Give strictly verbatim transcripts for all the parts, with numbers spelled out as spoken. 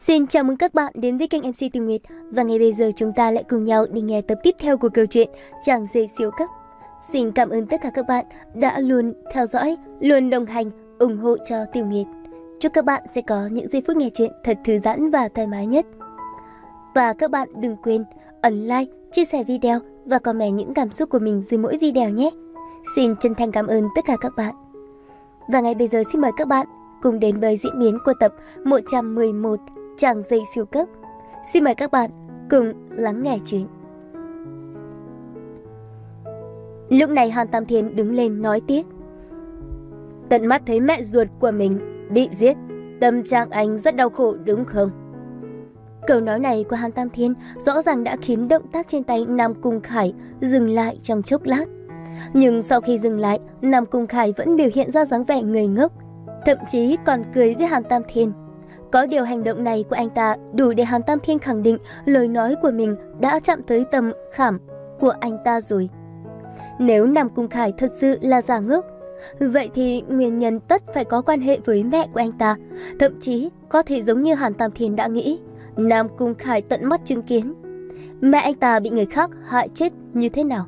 Xin chào mừng các bạn đến với kênh em xê Tường Nguyệt. Và ngay bây giờ chúng ta lại cùng nhau đi nghe tập tiếp theo của câu chuyện Chàng rể siêu cấp. Xin cảm ơn tất cả các bạn đã luôn theo dõi, luôn đồng hành, ủng hộ cho Tường Nguyệt. Chúc các bạn sẽ có những giây phút nghe chuyện thật thư giãn và thoải mái nhất. Và các bạn đừng quên ấn like, chia sẻ video và comment những cảm xúc của mình dưới mỗi video nhé. Xin chân thành cảm ơn tất cả các bạn. Và ngay bây giờ xin mời các bạn cùng đến với diễn biến của tập một trăm mười một Chàng rể siêu cấp. Xin mời các bạn cùng lắng nghe chuyện. Lúc này Hàn Tam Thiên đứng lên nói tiếp. Tận mắt thấy mẹ ruột của mình bị giết, tâm trạng anh rất đau khổ đúng không? Câu nói này của Hàn Tam Thiên rõ ràng đã khiến động tác trên tay Nam Cung Khải dừng lại trong chốc lát. Nhưng sau khi dừng lại, Nam Cung Khải vẫn biểu hiện ra dáng vẻ người ngốc, thậm chí còn cười với Hàn Tam Thiên. Có điều hành động này của anh ta đủ để Hàn Tam Thiên khẳng định lời nói của mình đã chạm tới tầm khảm của anh ta rồi. Nếu Nam Cung Khải thật sự là giả ngốc, vậy thì nguyên nhân tất phải có quan hệ với mẹ của anh ta. Thậm chí có thể giống như Hàn Tam Thiên đã nghĩ, Nam Cung Khải tận mắt chứng kiến mẹ anh ta bị người khác hại chết như thế nào.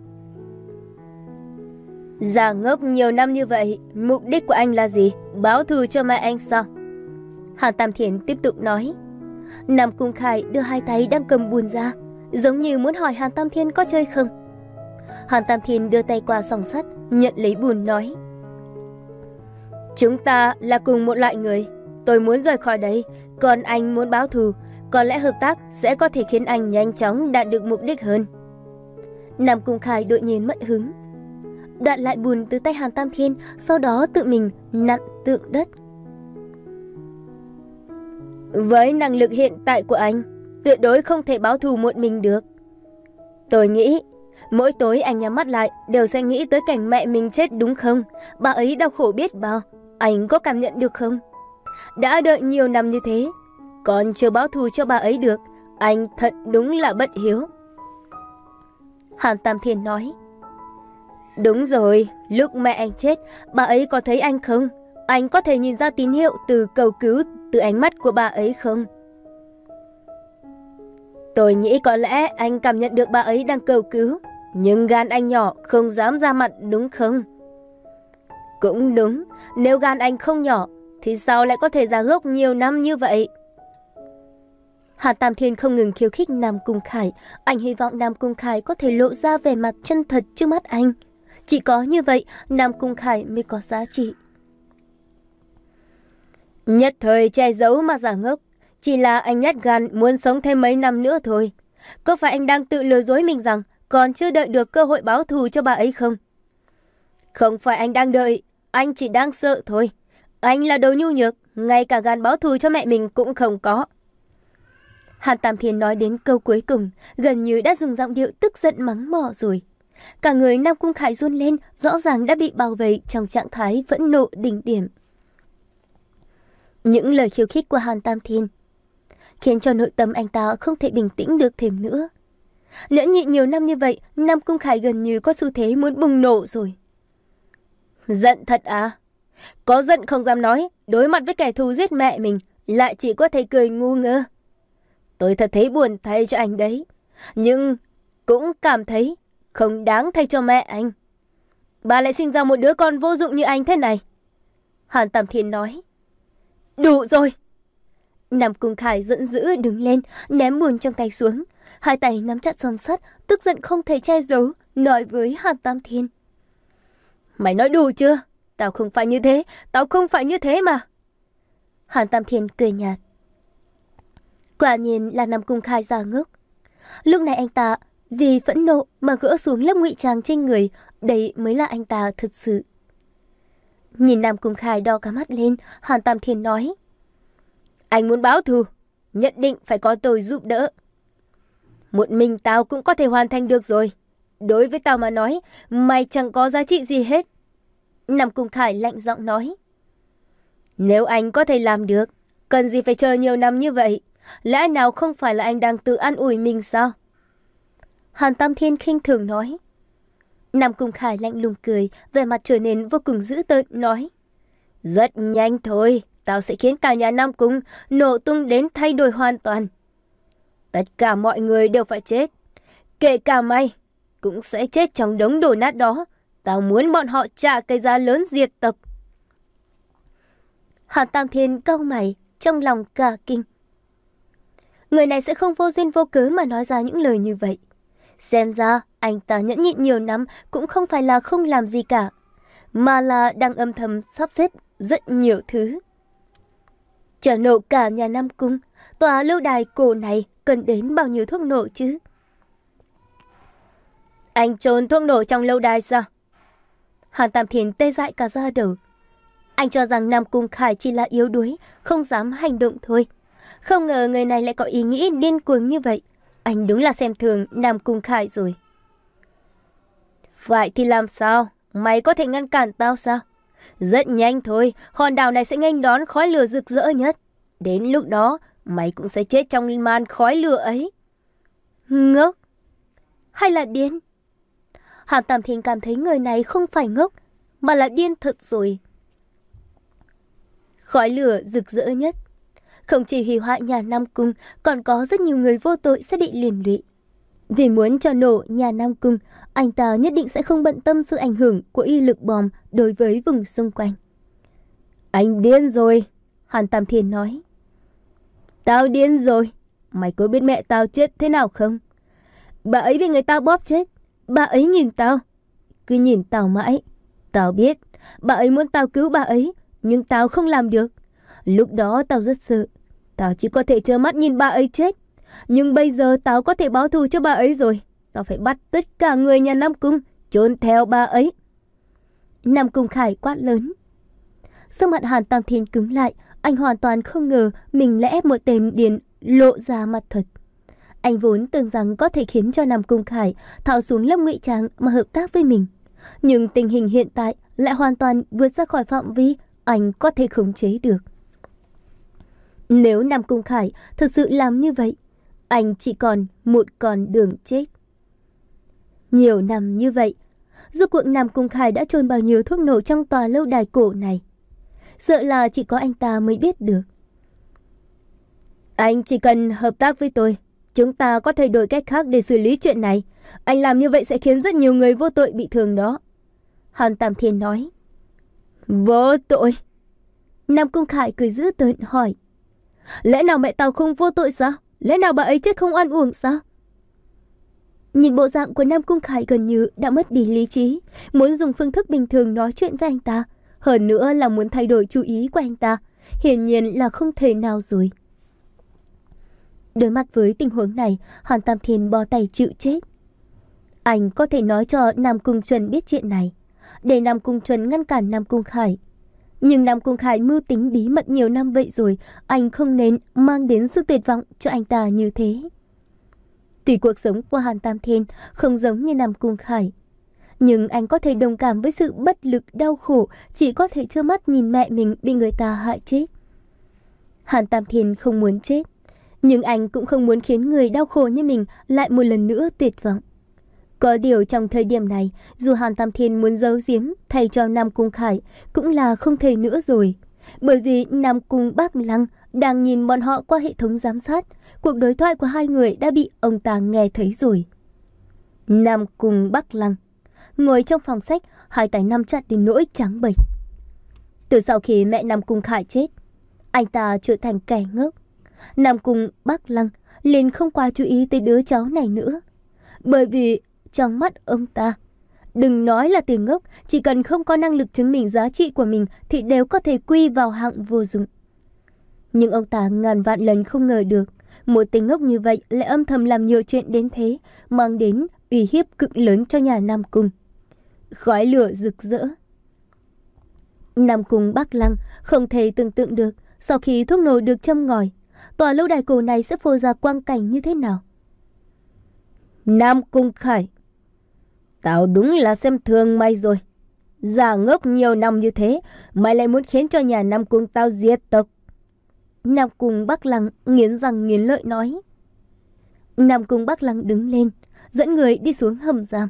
Giả ngốc nhiều năm như vậy, mục đích của anh là gì? Báo thù cho mẹ anh sao? Hàn Tam Thiên tiếp tục nói. Nam Cung Khải đưa hai tay đang cầm bùn ra, giống như muốn hỏi Hàn Tam Thiên có chơi không. Hàn Tam Thiên đưa tay qua song sắt, nhận lấy bùn nói. Chúng ta là cùng một loại người, tôi muốn rời khỏi đây, còn anh muốn báo thù. Có lẽ hợp tác sẽ có thể khiến anh nhanh chóng đạt được mục đích hơn. Nam Cung Khải đột nhiên mất hứng, đoạt lại bùn từ tay Hàn Tam Thiên, sau đó tự mình nặn tượng đất. Với năng lực hiện tại của anh, tuyệt đối không thể báo thù một mình được. Tôi nghĩ, mỗi tối anh nhắm mắt lại đều sẽ nghĩ tới cảnh mẹ mình chết đúng không? Bà ấy đau khổ biết bao, anh có cảm nhận được không? Đã đợi nhiều năm như thế, còn chưa báo thù cho bà ấy được, anh thật đúng là bất hiếu. Hàn Tam Thiên nói. Đúng rồi, lúc mẹ anh chết, bà ấy có thấy anh không? Anh có thể nhìn ra tín hiệu từ cầu cứu từ ánh mắt của bà ấy không? Tôi nghĩ có lẽ anh cảm nhận được bà ấy đang cầu cứu, nhưng gan anh nhỏ không dám ra mặt đúng không? Cũng đúng, nếu gan anh không nhỏ, thì sao lại có thể ra gốc nhiều năm như vậy? Hàn Tam Thiên không ngừng khiêu khích Nam Cung Khải. Anh hy vọng Nam Cung Khải có thể lộ ra vẻ mặt chân thật trước mắt anh. Chỉ có như vậy, Nam Cung Khải mới có giá trị. Nhất thời che giấu mà giả ngốc, chỉ là anh nhát gan muốn sống thêm mấy năm nữa thôi. Có phải anh đang tự lừa dối mình rằng còn chưa đợi được cơ hội báo thù cho bà ấy không? Không phải anh đang đợi, anh chỉ đang sợ thôi. Anh là đồ nhu nhược, ngay cả gan báo thù cho mẹ mình cũng không có. Hàn Tam Thiên nói đến câu cuối cùng, gần như đã dùng giọng điệu tức giận mắng mỏ rồi. Cả người Nam Cung Khải run lên, rõ ràng đã bị bao vây trong trạng thái phẫn nộ đỉnh điểm. Những lời khiêu khích của Hàn Tam Thiên khiến cho nội tâm anh ta không thể bình tĩnh được thêm nữa. Nhẫn nhịn nhiều năm như vậy, Nam Cung Khải gần như có xu thế muốn bùng nổ rồi. Giận thật à? Có giận không dám nói, đối mặt với kẻ thù giết mẹ mình, lại chỉ có thể cười ngu ngơ. Tôi thật thấy buồn thay cho anh đấy, nhưng cũng cảm thấy không đáng thay cho mẹ anh. Bà lại sinh ra một đứa con vô dụng như anh thế này. Hàn Tam Thiên nói. Đủ rồi. Nam Cung Khải giận dữ đứng lên, ném bùn trong tay xuống. Hai tay nắm chặt song sắt, tức giận không thể che giấu, nói với Hàn Tam Thiên. Mày nói đủ chưa? Tao không phải như thế, tao không phải như thế mà. Hàn Tam Thiên cười nhạt. Quả nhiên là Nam Cung Khải giả ngốc. Lúc này anh ta vì phẫn nộ mà gỡ xuống lớp ngụy trang trên người, đây mới là anh ta thật sự. Nhìn Nam Cung Khải đỏ cả mắt lên, Hàn Tam Thiên nói. Anh muốn báo thù, nhất định phải có tôi giúp đỡ. Một mình tao cũng có thể hoàn thành được rồi. Đối với tao mà nói, mày chẳng có giá trị gì hết. Nam Cung Khải lạnh giọng nói. Nếu anh có thể làm được, cần gì phải chờ nhiều năm như vậy? Lẽ nào không phải là anh đang tự an ủi mình sao? Hàn Tam Thiên khinh thường nói. Nam Cung Khải lạnh lùng cười, vẻ mặt trở nên vô cùng dữ tợn nói. Rất nhanh thôi, tao sẽ khiến cả nhà Nam Cung nổ tung đến thay đổi hoàn toàn. Tất cả mọi người đều phải chết. Kể cả mày cũng sẽ chết trong đống đổ nát đó. Tao muốn bọn họ trả cái giá lớn diệt tộc. Hàn Tam Thiên cau mày, trong lòng cả kinh. Người này sẽ không vô duyên vô cớ mà nói ra những lời như vậy. Xem ra anh ta nhẫn nhịn nhiều năm cũng không phải là không làm gì cả, mà là đang âm thầm sắp xếp rất nhiều thứ. Trở nổ cả nhà Nam Cung, tòa lâu đài cổ này cần đến bao nhiêu thuốc nổ chứ? Anh trốn thuốc nổ trong lâu đài sao? Hàn Tam Thiên tê dại cả da đầu. Anh cho rằng Nam Cung Khải chỉ là yếu đuối, không dám hành động thôi. Không ngờ người này lại có ý nghĩ điên cuồng như vậy. Anh đúng là xem thường Nam Cung Khải rồi. Vậy thì làm sao? Mày có thể ngăn cản tao sao? Rất nhanh thôi, hòn đảo này sẽ nghênh đón khói lửa rực rỡ nhất. Đến lúc đó, mày cũng sẽ chết trong màn khói lửa ấy. Ngốc? Hay là điên? Hàn Tam Thiên cảm thấy người này không phải ngốc, mà là điên thật rồi. Khói lửa rực rỡ nhất. Không chỉ hủy hoại nhà Nam Cung, còn có rất nhiều người vô tội sẽ bị liên lụy. Vì muốn cho nổ nhà Nam Cung, anh ta nhất định sẽ không bận tâm sự ảnh hưởng của y lực bom đối với vùng xung quanh. Anh điên rồi, Hàn Tam Thiên nói. Tao điên rồi, mày có biết mẹ tao chết thế nào không? Bà ấy bị người ta bóp chết, bà ấy nhìn tao, cứ nhìn tao mãi. Tao biết, bà ấy muốn tao cứu bà ấy, nhưng tao không làm được. Lúc đó tao rất sợ, tao chỉ có thể trơ mắt nhìn bà ấy chết. Nhưng bây giờ tao có thể báo thù cho bà ấy rồi. Tao phải bắt tất cả người nhà Nam Cung trốn theo bà ấy. Nam Cung Khải quát lớn. Sắc mặt Hàn Tam Thiên cứng lại. Anh hoàn toàn không ngờ mình lẽ một tên điên lộ ra mặt thật. Anh vốn tưởng rằng có thể khiến cho Nam Cung Khải tháo xuống lớp ngụy trang mà hợp tác với mình. Nhưng tình hình hiện tại lại hoàn toàn vượt ra khỏi phạm vi anh có thể khống chế được. Nếu Nam Cung Khải thật sự làm như vậy, anh chỉ còn một con đường chết. Nhiều năm như vậy, rốt cuộc Nam Cung Khải đã chôn bao nhiêu thuốc nổ trong tòa lâu đài cổ này? Sợ là chỉ có anh ta mới biết được. Anh chỉ cần hợp tác với tôi, chúng ta có thể đổi cách khác để xử lý chuyện này. Anh làm như vậy sẽ khiến rất nhiều người vô tội bị thương đó. Hàn Tam Thiên nói. Vô tội? Nam Cung Khải cười dữ tợn hỏi. Lẽ nào mẹ tao không vô tội sao? Lẽ nào bà ấy chết không oan uổng sao? Nhìn bộ dạng của Nam Cung Khải gần như đã mất đi lý trí, muốn dùng phương thức bình thường nói chuyện với anh ta, hơn nữa là muốn thay đổi chú ý của anh ta, hiển nhiên là không thể nào rồi. Đối mặt với tình huống này, Hàn Tam Thiên bó tay chịu chết. Anh có thể nói cho Nam Cung Chuẩn biết chuyện này, để Nam Cung Chuẩn ngăn cản Nam Cung Khải. Nhưng Nam Cung Khải mưu tính bí mật nhiều năm vậy rồi, anh không nên mang đến sự tuyệt vọng cho anh ta như thế. Tuy cuộc sống của Hàn Tam Thiên không giống như Nam Cung Khải, nhưng anh có thể đồng cảm với sự bất lực đau khổ, chỉ có thể trơ mắt nhìn mẹ mình bị người ta hại chết. Hàn Tam Thiên không muốn chết, nhưng anh cũng không muốn khiến người đau khổ như mình lại một lần nữa tuyệt vọng. Có điều trong thời điểm này, dù Hàn Tam Thiên muốn giấu giếm thay cho Nam Cung Khải cũng là không thể nữa rồi. Bởi vì Nam Cung Bắc Lăng đang nhìn bọn họ qua hệ thống giám sát, cuộc đối thoại của hai người đã bị ông ta nghe thấy rồi. Nam Cung Bắc Lăng ngồi trong phòng sách, hai tay nắm chặt đến nỗi trắng bệch. Từ sau khi mẹ Nam Cung Khải chết, anh ta trở thành kẻ ngốc. Nam Cung Bắc Lăng liền không quá chú ý tới đứa cháu này nữa. Bởi vì trong mắt ông ta, đừng nói là tiền ngốc, chỉ cần không có năng lực chứng minh giá trị của mình thì đều có thể quy vào hạng vô dụng. Nhưng ông ta ngàn vạn lần không ngờ được, một tên ngốc như vậy lại âm thầm làm nhiều chuyện đến thế, mang đến uy hiếp cực lớn cho nhà Nam Cung. Khói lửa rực rỡ. Nam Cung Bắc Lăng không thể tưởng tượng được sau khi thuốc nổ được châm ngòi, tòa lâu đài cổ này sẽ phô ra quang cảnh như thế nào. Nam Cung Khải, tao đúng là xem thường mày rồi. Giả ngốc nhiều năm như thế, mày lại muốn khiến cho nhà Nam Cung tao diệt tộc. Nam Cung Bắc Lăng nghiến răng nghiến lợi nói. Nam Cung Bắc Lăng đứng lên, dẫn người đi xuống hầm giam.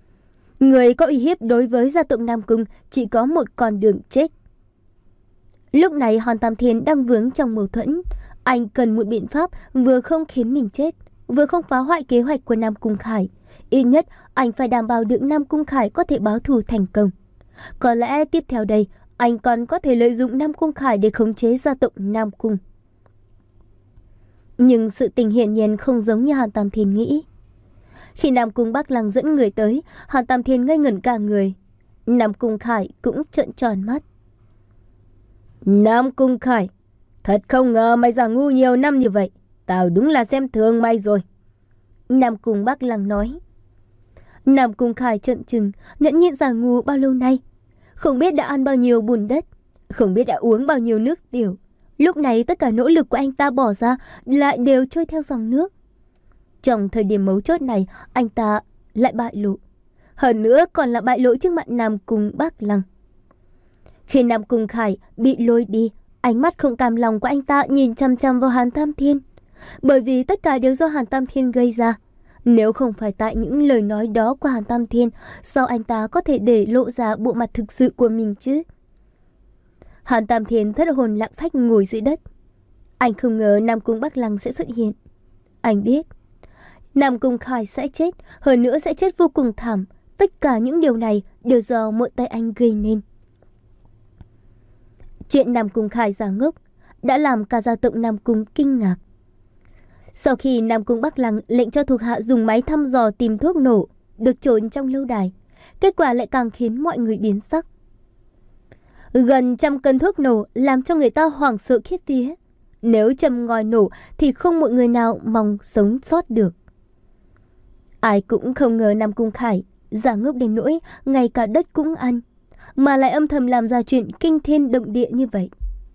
Người có uy hiếp đối với gia tộc Nam Cung chỉ có một con đường chết. Lúc này Hàn Tam Thiên đang vướng trong mâu thuẫn. Anh cần một biện pháp vừa không khiến mình chết, vừa không phá hoại kế hoạch của Nam Cung Khải. Ít nhất anh phải đảm bảo được Nam Cung Khải có thể báo thù thành công. Có lẽ tiếp theo đây anh còn có thể lợi dụng Nam Cung Khải để khống chế gia tộc Nam Cung. Nhưng sự tình hiển nhiên không giống như Hàn Tam Thiên nghĩ. Khi Nam Cung Bắc Lăng dẫn người tới, Hàn Tam Thiên ngây ngẩn cả người. Nam Cung Khải cũng trợn tròn mắt. Nam Cung Khải, thật không ngờ mày giả ngu nhiều năm như vậy. Tao đúng là xem thường mày rồi. Nam Cung Bắc Lăng nói. Nam Cung Khải trợn trừng, nhẫn nhịn giả ngu bao lâu nay. Không biết đã ăn bao nhiêu bùn đất, không biết đã uống bao nhiêu nước tiểu. Lúc này tất cả nỗ lực của anh ta bỏ ra lại đều trôi theo dòng nước. Trong thời điểm mấu chốt này, anh ta lại bại lộ. Hơn nữa còn là bại lộ trước mặt Nam Cung Bắc Lăng. Khi Nam Cung Khải bị lôi đi, ánh mắt không cam lòng của anh ta nhìn chăm chăm vào Hàn Tam Thiên. Bởi vì tất cả đều do Hàn Tam Thiên gây ra. Nếu không phải tại những lời nói đó của Hàn Tam Thiên, sao anh ta có thể để lộ ra bộ mặt thực sự của mình chứ? Hàn Tam Thiên thất hồn lạc phách ngồi dưới đất. Anh không ngờ Nam Cung Bắc Lăng sẽ xuất hiện. Anh biết Nam Cung Khải sẽ chết, hơn nữa sẽ chết vô cùng thảm. Tất cả những điều này đều do một tay anh gây nên. Chuyện Nam Cung Khải giả ngốc đã làm cả gia tộc Nam Cung kinh ngạc. Sau khi Nam Cung Bắc Lăng lệnh cho thuộc hạ dùng máy thăm dò tìm thuốc nổ được trốn trong lâu đài, kết quả lại càng khiến mọi người biến sắc. Gần trăm cân thuốc nổ làm cho người ta hoảng sợ khiếp vía. Nếu châm ngòi nổ thì không một người nào mong sống sót được. Ai cũng không ngờ Nam Cung Khải giả ngốc đến nỗi ngay cả đất cũng ăn, mà lại âm thầm làm ra chuyện kinh thiên động địa như vậy.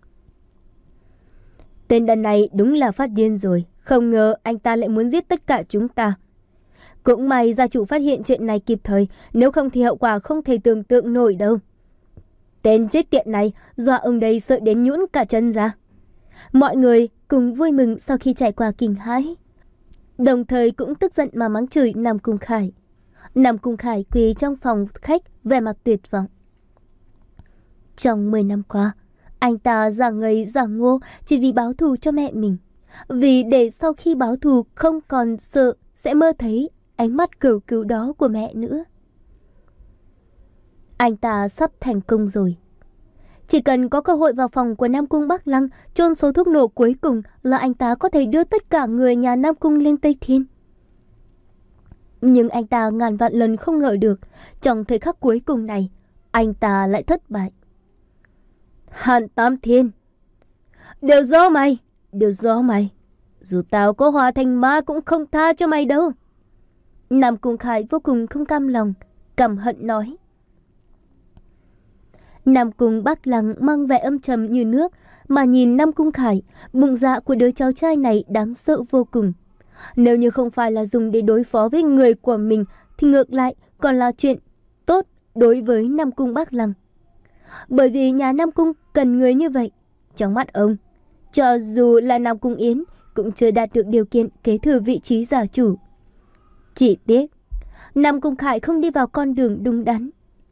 Tên đàn này đúng là phát điên rồi. Không ngờ anh ta lại muốn giết tất cả chúng ta. Cũng may gia chủ phát hiện chuyện này kịp thời, nếu không thì hậu quả không thể tưởng tượng nổi đâu. Tên chết tiện này dọa ông đây sợ đến nhũn cả chân ra. Mọi người cùng vui mừng sau khi trải qua kinh hãi, đồng thời cũng tức giận mà mắng chửi Nam Cung Khải. Nam Cung Khải quỳ trong phòng khách vẻ mặt tuyệt vọng. Trong mười năm qua, anh ta giả ngây giả ngô chỉ vì báo thù cho mẹ mình. Vì để sau khi báo thù không còn sợ sẽ mơ thấy ánh mắt cầu cứu đó của mẹ nữa. Anh ta sắp thành công rồi. Chỉ cần có cơ hội vào phòng của Nam Cung Bắc Lăng chôn số thuốc nổ cuối cùng là anh ta có thể đưa tất cả người nhà Nam Cung lên Tây Thiên. Nhưng anh ta ngàn vạn lần không ngờ được, trong thời khắc cuối cùng này, anh ta lại thất bại. Hàn Tam Thiên, đều do mày, đều do mày. Dù tao có hóa thành ma cũng không tha cho mày đâu. Nam Cung Khải vô cùng không cam lòng, căm hận nói. Nam Cung Bắc Lăng mang vẻ âm trầm như nước mà nhìn Nam Cung Khải, bụng dạ của đứa cháu trai này đáng sợ vô cùng. Nếu như không phải là dùng để đối phó với người của mình thì ngược lại còn là chuyện tốt đối với Nam Cung Bắc Lăng. Bởi vì nhà Nam Cung cần người như vậy. Trong mắt ông, cho dù là Nam Cung Yến cũng chưa đạt được điều kiện kế thừa vị trí gia chủ. Chỉ tiếc Nam Cung Khải không đi vào con đường đúng đắn.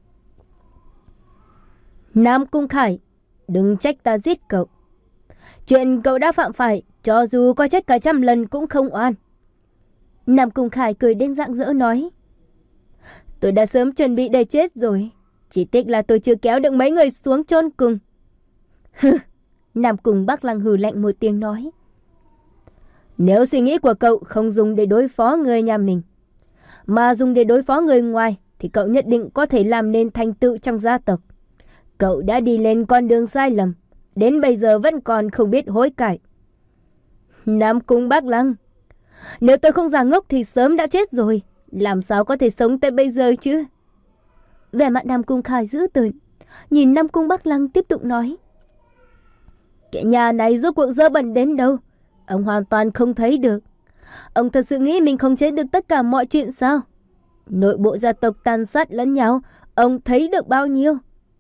Nam Cung Khải, đừng trách ta giết cậu. Chuyện cậu đã phạm phải, cho dù có chết cả trăm lần cũng không oan. Nam Cung Khải cười đến rạng rỡ nói. Tôi đã sớm chuẩn bị để chết rồi. Chỉ tiếc là tôi chưa kéo được mấy người xuống chôn cùng. Hừ, Nam Cung Bắc Lăng hừ lạnh một tiếng nói. Nếu suy nghĩ của cậu không dùng để đối phó người nhà mình, mà dùng để đối phó người ngoài, thì cậu nhất định có thể làm nên thành tựu trong gia tộc. Cậu đã đi lên con đường sai lầm, đến bây giờ vẫn còn không biết hối cải. Nam Cung Bắc Lăng, nếu tôi không giả ngốc thì sớm đã chết rồi, làm sao có thể sống tới bây giờ chứ? Vẻ mặt Nam Cung Khải dữ tợn, nhìn Nam Cung Bắc Lăng tiếp tục nói. Cái nhà này rốt cuộc dơ bẩn đến đâu, ông hoàn toàn không thấy được. Ông thật sự nghĩ mình không chế được tất cả mọi chuyện sao? Nội bộ gia tộc tàn sát lẫn nhau, ông thấy được bao nhiêu?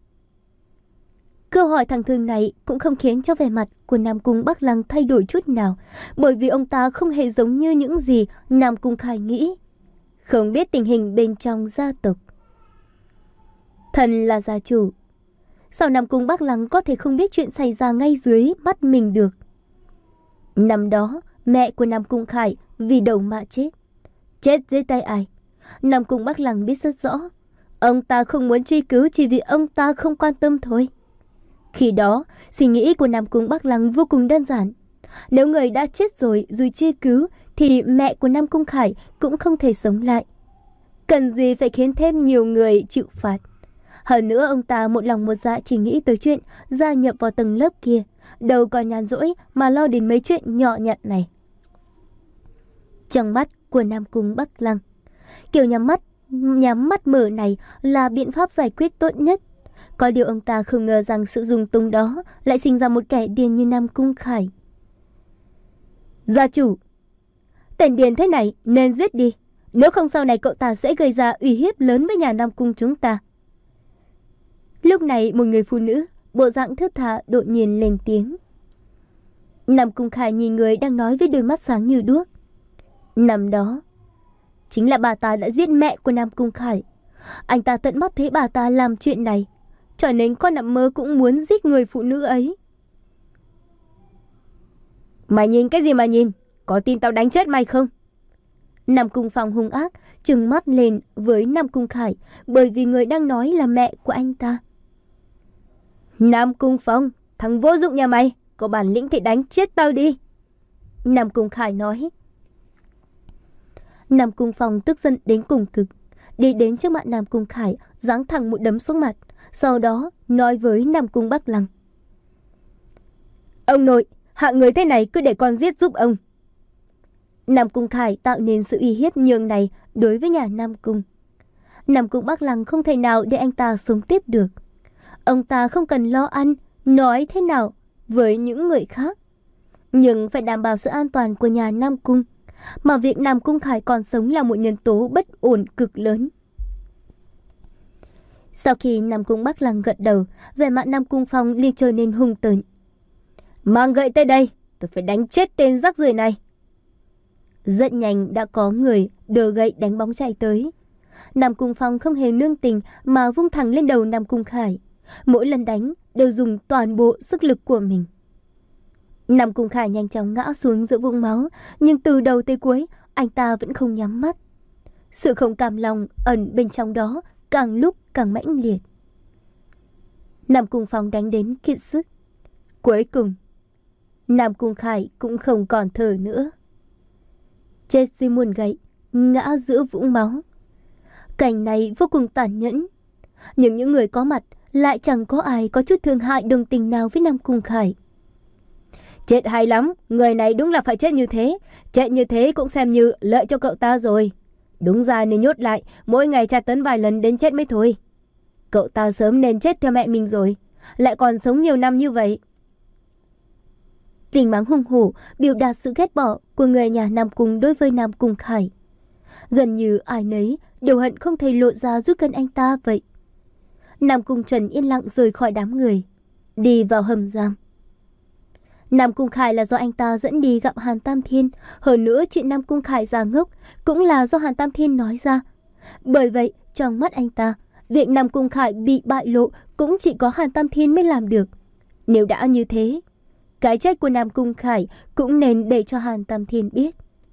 Câu hỏi thẳng thừng này cũng không khiến cho vẻ mặt của Nam Cung Bắc Lăng thay đổi chút nào, bởi vì ông ta không hề giống như những gì Nam Cung Khải nghĩ, không biết tình hình bên trong gia tộc. Thần là gia chủ, Sao Nam Cung Bắc Lăng có thể không biết chuyện xảy ra ngay dưới mắt mình được? Năm đó, mẹ của Nam Cung Khải vì đầu mà chết. Chết dưới tay ai? Nam Cung Bắc Lăng biết rất rõ. Ông ta không muốn truy cứu chỉ vì ông ta không quan tâm thôi. Khi đó, suy nghĩ của Nam Cung Bắc Lăng vô cùng đơn giản. Nếu người đã chết rồi dù truy cứu thì mẹ của Nam Cung Khải cũng không thể sống lại. Cần gì phải khiến thêm nhiều người chịu phạt? Hơn nữa ông ta một lòng một dạ chỉ nghĩ tới chuyện gia nhập vào tầng lớp kia, đâu còn nhàn rỗi mà lo đến mấy chuyện nhỏ nhặt này. Trong mắt của Nam Cung Bắc Lăng, kiểu nhắm mắt, nhắm mắt mở này là biện pháp giải quyết tốt nhất. Có điều ông ta không ngờ rằng sự dùng túng đó lại sinh ra một kẻ điên như Nam Cung Khải. Gia chủ, tên điên thế này nên giết đi, nếu không sau này cậu ta sẽ gây ra uy hiếp lớn với nhà Nam Cung chúng ta. Lúc này một người phụ nữ, bộ dạng thướt tha đột nhiên lên tiếng. Nam Cung Khải nhìn người đang nói với đôi mắt sáng như đuốc. Năm đó, chính là bà ta đã giết mẹ của Nam Cung Khải. Anh ta tận mắt thấy bà ta làm chuyện này, cho nên con nằm mơ cũng muốn giết người phụ nữ ấy. Mày nhìn cái gì mà nhìn? Có tin tao đánh chết mày không? Nam Cung Phong hung ác trừng mắt lên với Nam Cung Khải, bởi vì người đang nói là mẹ của anh ta. Nam Cung Phong, thằng vô dụng nhà mày, có bản lĩnh thì đánh chết tao đi. Nam Cung Khải nói. Nam Cung Phong tức giận đến cùng cực, đi đến trước mặt Nam Cung Khải, giáng thẳng một đấm xuống mặt, sau đó nói với Nam Cung Bắc Lăng. Ông nội, hạng người thế này cứ để con giết giúp ông. Nam Cung Khải tạo nên sự uy hiếp nhường này đối với nhà Nam Cung. Nam Cung Bắc Lăng không thể nào để anh ta sống tiếp được. Ông ta không cần lo ăn, nói thế nào với những người khác, nhưng phải đảm bảo sự an toàn của nhà Nam Cung. Mà việc Nam Cung Khải còn sống là một nhân tố bất ổn cực lớn. Sau khi Nam Cung Bắc Lăng gật đầu, vẻ mặt Nam Cung Phong liền trở nên hung tợn. Mang gậy tới đây, tôi phải đánh chết tên rắc rưởi này. Rất nhanh đã có người đưa gậy đánh bóng chạy tới. Nam Cung Phong không hề nương tình mà vung thẳng lên đầu Nam Cung Khải. Mỗi lần đánh đều dùng toàn bộ sức lực của mình. Nam Cung Khải nhanh chóng ngã xuống giữa vũng máu, nhưng từ đầu tới cuối anh ta vẫn không nhắm mắt. Sự không cam lòng ẩn bên trong đó càng lúc càng mãnh liệt. Nam Cung Phong đánh đến kiệt sức. Cuối cùng, Nam Cung Khải cũng không còn thở nữa. Chết dưới muôn gậy, ngã giữa vũng máu. Cảnh này vô cùng tàn nhẫn, nhưng những người có mặt lại chẳng có ai có chút thương hại đồng tình nào với Nam Cung Khải. Chết hay lắm, người này đúng là phải chết như thế. Chết như thế cũng xem như lợi cho cậu ta rồi. Đúng ra nên nhốt lại, mỗi ngày tra tấn vài lần đến chết mới thôi. Cậu ta sớm nên chết theo mẹ mình rồi, lại còn sống nhiều năm như vậy. Tình mắng hung hổ biểu đạt sự ghét bỏ của người nhà Nam Cung đối với Nam Cung Khải. Gần như ai nấy đều hận không thể lộ ra rút gần anh ta vậy. Nam Cung Trần yên lặng rời khỏi đám người, đi vào hầm giam. Nam Cung Khải là do anh ta dẫn đi gặp Hàn Tam Thiên. Hơn nữa chuyện Nam Cung Khải già ngốc cũng là do Hàn Tam Thiên nói ra. Bởi vậy trong mắt anh ta, việc Nam Cung Khải bị bại lộ cũng chỉ có Hàn Tam Thiên mới làm được. Nếu đã như thế, cái chết của Nam Cung Khải cũng nên để cho Hàn Tam Thiên biết.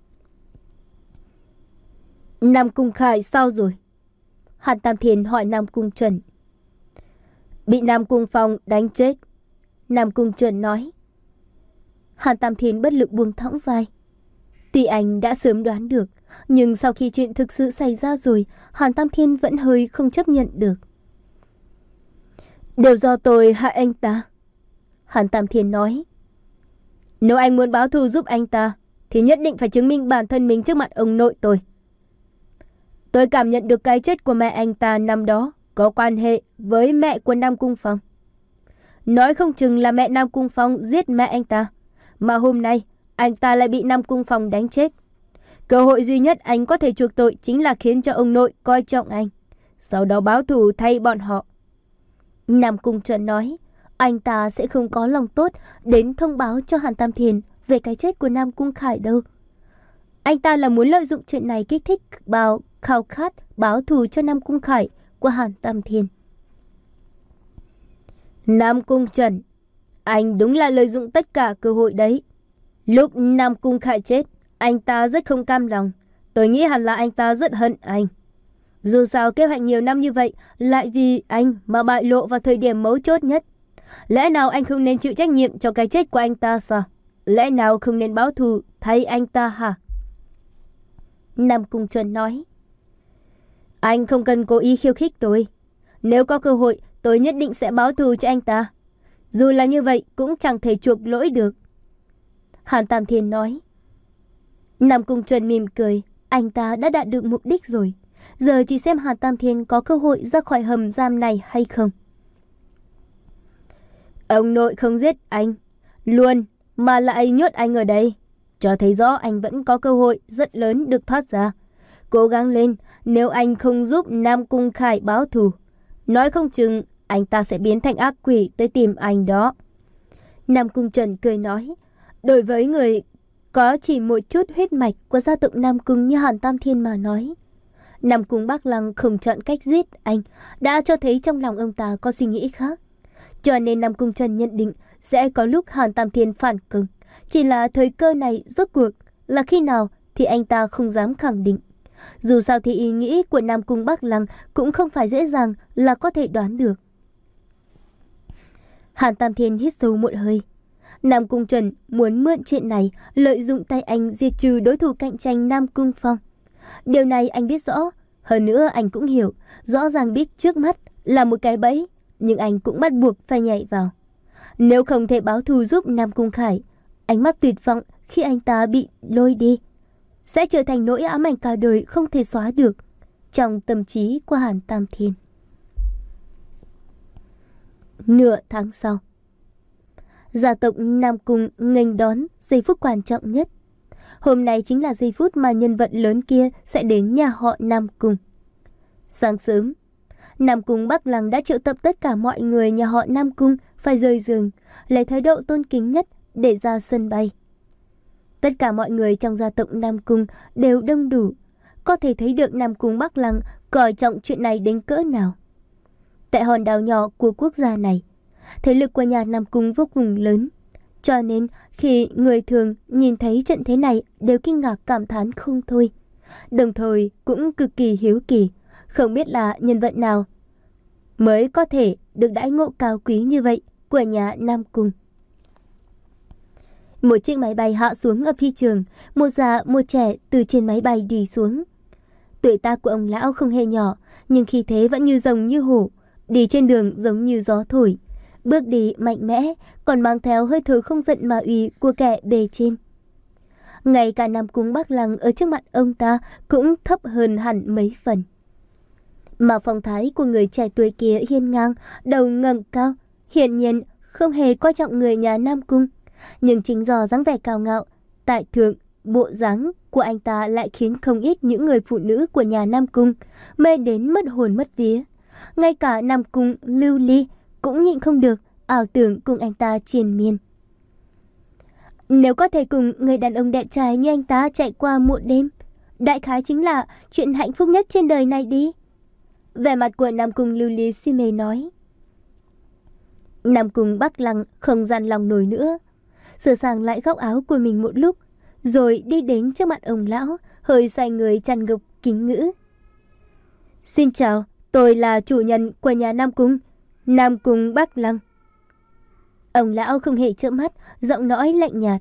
Nam Cung Khải sao rồi? Hàn Tam Thiên hỏi Nam Cung Trần. Bị Nam Cung Phong đánh chết, Nam Cung Trần nói. Hàn Tam Thiên bất lực buông thõng vai. Tuy anh đã sớm đoán được, nhưng sau khi chuyện thực sự xảy ra rồi, Hàn Tam Thiên vẫn hơi không chấp nhận được. Đều do tôi hại anh ta, Hàn Tam Thiên nói. Nếu anh muốn báo thù giúp anh ta, thì nhất định phải chứng minh bản thân mình trước mặt ông nội tôi. Tôi cảm nhận được cái chết của mẹ anh ta năm đó có quan hệ với mẹ của Nam Cung Phong. Nói không chừng là mẹ Nam Cung Phong giết mẹ anh ta, mà hôm nay anh ta lại bị Nam Cung Phong đánh chết. Cơ hội duy nhất anh có thể chuộc tội chính là khiến cho ông nội coi trọng anh, sau đó báo thù thay bọn họ. Nam Cung Trần nói, anh ta sẽ không có lòng tốt đến thông báo cho Hàn Tam Thiên về cái chết của Nam Cung Khải đâu. Anh ta là muốn lợi dụng chuyện này kích thích bao khao khát báo thù cho Nam Cung Khải của Hàn Tam Thiên. Nam Cung Trần, anh đúng là lợi dụng tất cả cơ hội đấy. Lúc Nam Cung Khải chết, anh ta rất không cam lòng. Tôi nghĩ hẳn là anh ta rất hận anh. Dù sao kế hoạch nhiều năm như vậy lại vì anh mà bại lộ vào thời điểm mấu chốt nhất. Lẽ nào anh không nên chịu trách nhiệm cho cái chết của anh ta sao? Lẽ nào không nên báo thù thay anh ta hả? Nam Cung Trần nói. Anh không cần cố ý khiêu khích tôi. Nếu có cơ hội tôi nhất định sẽ báo thù cho anh ta. Dù là như vậy cũng chẳng thể chuộc lỗi được. Hàn Tam Thiên nói. Nam Cung Trần mỉm cười. Anh ta đã đạt được mục đích rồi. Giờ chỉ xem Hàn Tam Thiên có cơ hội ra khỏi hầm giam này hay không. Ông nội không giết anh luôn mà lại nhốt anh ở đây, cho thấy rõ anh vẫn có cơ hội rất lớn được thoát ra. Cố gắng lên, nếu anh không giúp Nam Cung Khải báo thù, nói không chừng anh ta sẽ biến thành ác quỷ tới tìm anh đó. Nam Cung Trần cười nói. Đối với người có chỉ một chút huyết mạch của gia tộc Nam Cung như Hàn Tam Thiên mà nói, Nam Cung Bắc Lăng không chọn cách giết anh đã cho thấy trong lòng ông ta có suy nghĩ khác. Cho nên Nam Cung Trần nhận định sẽ có lúc Hàn Tam Thiên phản công. Chỉ là thời cơ này rốt cuộc là khi nào thì anh ta không dám khẳng định. Dù sao thì ý nghĩ của Nam Cung Bắc Lăng cũng không phải dễ dàng là có thể đoán được. Hàn Tam Thiên hít sâu một hơi. Nam Cung Trần muốn mượn chuyện này lợi dụng tay anh diệt trừ đối thủ cạnh tranh Nam Cung Phong. Điều này anh biết rõ. Hơn nữa anh cũng hiểu, rõ ràng biết trước mắt là một cái bẫy, nhưng anh cũng bắt buộc phải nhảy vào. Nếu không thể báo thù giúp Nam Cung Khải, ánh mắt tuyệt vọng khi anh ta bị lôi đi sẽ trở thành nỗi ám ảnh cả đời không thể xóa được trong tâm trí của Hàn Tam Thiên. Nửa tháng sau, gia tộc Nam Cung nghênh đón giây phút quan trọng nhất. Hôm nay chính là giây phút mà nhân vật lớn kia sẽ đến nhà họ Nam Cung. Sáng sớm, Nam Cung Bắc Lăng đã triệu tập tất cả mọi người nhà họ Nam Cung phải rời giường, lấy thái độ tôn kính nhất để ra sân bay. Tất cả mọi người trong gia tộc Nam Cung đều đông đủ, có thể thấy được Nam Cung Bắc Lăng coi trọng chuyện này đến cỡ nào. Tại hòn đảo nhỏ của quốc gia này, thế lực của nhà Nam Cung vô cùng lớn, cho nên khi người thường nhìn thấy trận thế này đều kinh ngạc cảm thán không thôi, đồng thời cũng cực kỳ hiếu kỳ, không biết là nhân vật nào mới có thể được đãi ngộ cao quý như vậy của nhà Nam Cung. Một chiếc máy bay hạ xuống ở phi trường, một già một trẻ từ trên máy bay đi xuống. Tuổi tác của ông lão không hề nhỏ, nhưng khí thế vẫn như rồng như hổ, đi trên đường giống như gió thổi, bước đi mạnh mẽ, còn mang theo hơi thở không giận mà uy của kẻ bề trên. Ngay cả Nam Cung Bắc Lăng ở trước mặt ông ta cũng thấp hơn hẳn mấy phần. Mà phong thái của người trẻ tuổi kia hiên ngang, đầu ngẩng cao, hiển nhiên không hề coi trọng người nhà Nam Cung. Nhưng chính do dáng vẻ cao ngạo, tại thượng, bộ dáng của anh ta lại khiến không ít những người phụ nữ của nhà Nam Cung mê đến mất hồn mất vía. Ngay cả Nam Cung Lưu Ly cũng nhịn không được ảo tưởng cùng anh ta triền miên. Nếu có thể cùng người đàn ông đẹp trai như anh ta chạy qua một đêm, đại khái chính là chuyện hạnh phúc nhất trên đời này đi. Vẻ mặt của Nam Cung Lưu Ly si mê nói. Nam Cung Bắc Lăng không dằn lòng nổi nữa, sửa sang lại góc áo của mình một lúc, rồi đi đến trước mặt ông lão, hơi xoay người tràn ngập kính ngữ. Xin chào, tôi là chủ nhân của nhà Nam Cung, Nam Cung Bắc Lăng. Ông lão không hề trợn mắt, giọng nói lạnh nhạt.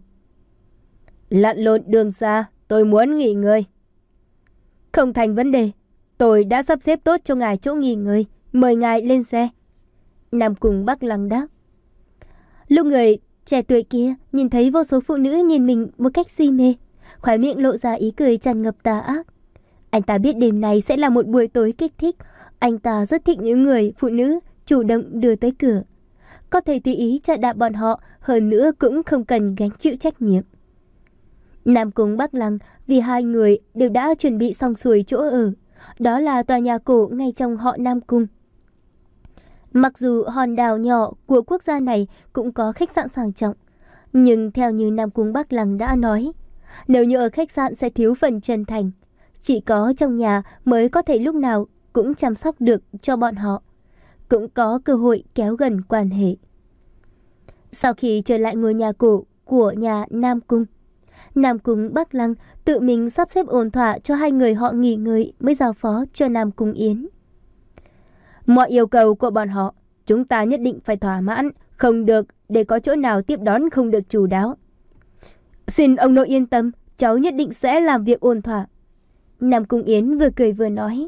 Lặn lộn đường xa, tôi muốn nghỉ ngơi. Không thành vấn đề, tôi đã sắp xếp tốt cho ngài chỗ nghỉ ngơi, mời ngài lên xe. Nam Cung Bắc Lăng đáp. Lúc người trẻ tuổi kia nhìn thấy vô số phụ nữ nhìn mình một cách si mê, khóe miệng lộ ra ý cười tràn ngập tà ác. Anh ta biết đêm này sẽ là một buổi tối kích thích. Anh ta rất thích những người phụ nữ chủ động đưa tới cửa, có thể tùy ý chà đạp bọn họ, hơn nữa cũng không cần gánh chịu trách nhiệm. Nam Cung Bắc Lăng vì hai người đều đã chuẩn bị xong xuôi chỗ ở, đó là tòa nhà cổ ngay trong họ Nam Cung. Mặc dù hòn đảo nhỏ của quốc gia này cũng có khách sạn sang trọng, nhưng theo như Nam Cung Bắc Lăng đã nói, nếu như ở khách sạn sẽ thiếu phần chân thành, chỉ có trong nhà mới có thể lúc nào cũng chăm sóc được cho bọn họ. cũng có cơ hội kéo gần quan hệ. Sau khi trở lại ngôi nhà cổ của nhà Nam Cung, Nam Cung Bắc Lăng tự mình sắp xếp ổn thỏa cho hai người họ nghỉ ngơi mới giao phó cho Nam Cung Yến. Mọi yêu cầu của bọn họ, chúng ta nhất định phải thỏa mãn, không được để có chỗ nào tiếp đón không được chu đáo. Xin ông nội yên tâm, cháu nhất định sẽ làm việc ổn thỏa. Nam Cung Yến vừa cười vừa nói.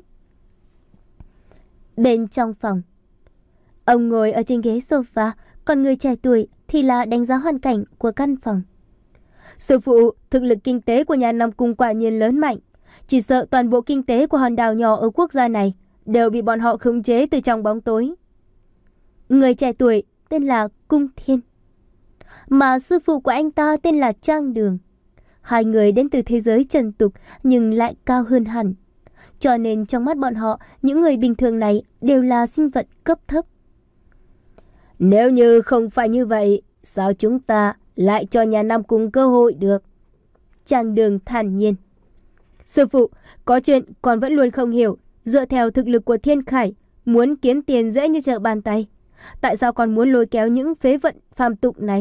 Bên trong phòng, ông ngồi ở trên ghế sofa, còn người trẻ tuổi thì là đánh giá hoàn cảnh của căn phòng. Sư phụ, thực lực kinh tế của nhà Nam Cung quả nhiên lớn mạnh. Chỉ sợ toàn bộ kinh tế của hòn đảo nhỏ ở quốc gia này đều bị bọn họ khống chế từ trong bóng tối. Người trẻ tuổi tên là Cung Thiên, mà sư phụ của anh ta tên là Trang Đường. Hai người đến từ thế giới trần tục nhưng lại cao hơn hẳn. Cho nên trong mắt bọn họ, những người bình thường này đều là sinh vật cấp thấp. Nếu như không phải như vậy, sao chúng ta lại cho nhà Nam Cung cơ hội được? Trang Đường thản nhiên. Sư phụ, có chuyện con vẫn luôn không hiểu. Dựa theo thực lực của Thiên Khải, muốn kiếm tiền dễ như trở bàn tay. Tại sao còn muốn lôi kéo những phế vận phàm tục này?